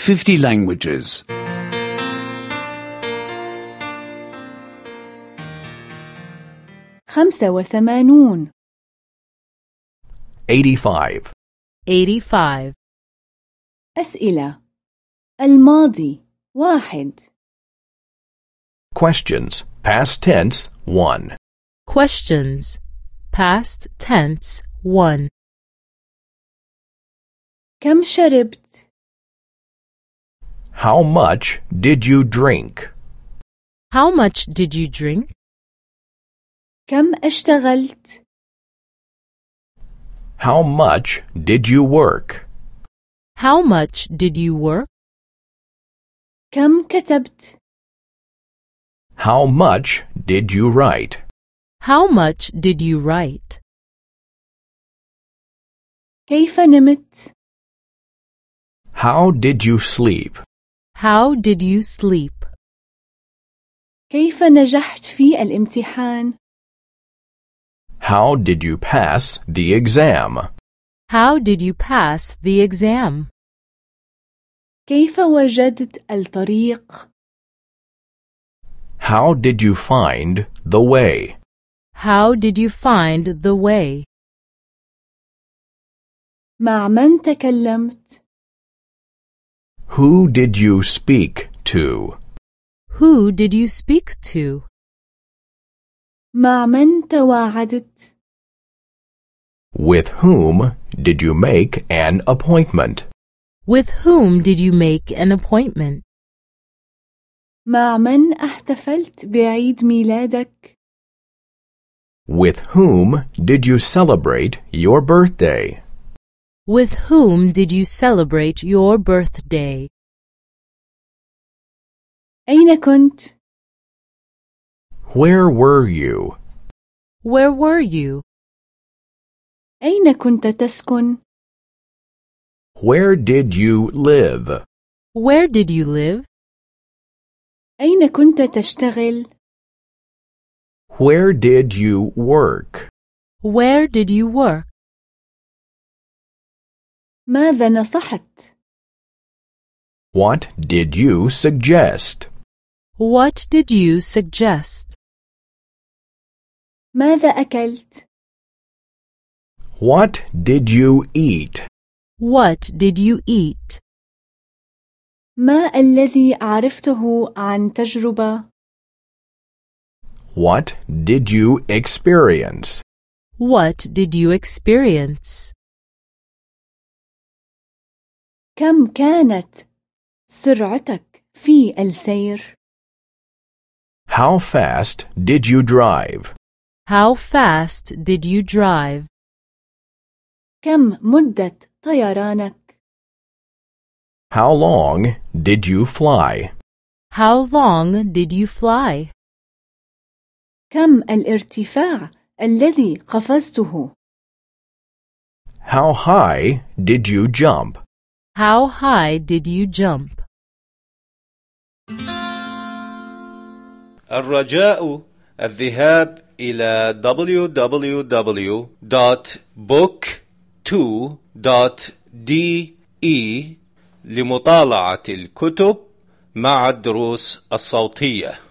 50 languages. 85 85. 85. أسئلة. الماضي 1. Questions. Past tense 1. Questions. Past tense 1. كم شربت؟ How much did you drink? How much did you drink? كم اشتغلت؟ How much did you work? How much did you work? كم كتبت؟ How much did you write? How much did you write? كيف نمت؟ How did you sleep? How did you sleep? كيف نجحت في الامتحان؟ How did you pass the exam? How did you pass the exam? كيف وجدت الطريق؟ How did you find the way? How did you find the way? مع من تكلمت؟ Who did you speak to? Who did you speak to? مع من تواعدت؟ With whom did you make an appointment? With whom did you make an appointment? مع من احتفلت بعيد ميلادك؟ With whom did you celebrate your birthday? With whom did you celebrate your birthday? أين كنت؟ Where were you? Where were you? أين كنت تسكن؟ Where did you live? Where did you live? أين كنت تشتغل؟ Where did you work? Where did you work? ماذا نصحت؟ What did you suggest? What did you suggest? ماذا أكلت؟ What did you eat? What did you eat? ما الذي عرفته عن تجربة؟ What did you experience? What did you experience? كم كانت سرعتك في السير؟ How fast did you drive? How fast did you drive? كم مدة طيرانك؟ How long did you fly? How long did you fly? كم الارتفاع الذي قفزته؟ How high did you jump? How high did you jump? الرجاء الذهاب إلى www.book2.de لمطالعة الكتب مع الدروس الصوتية.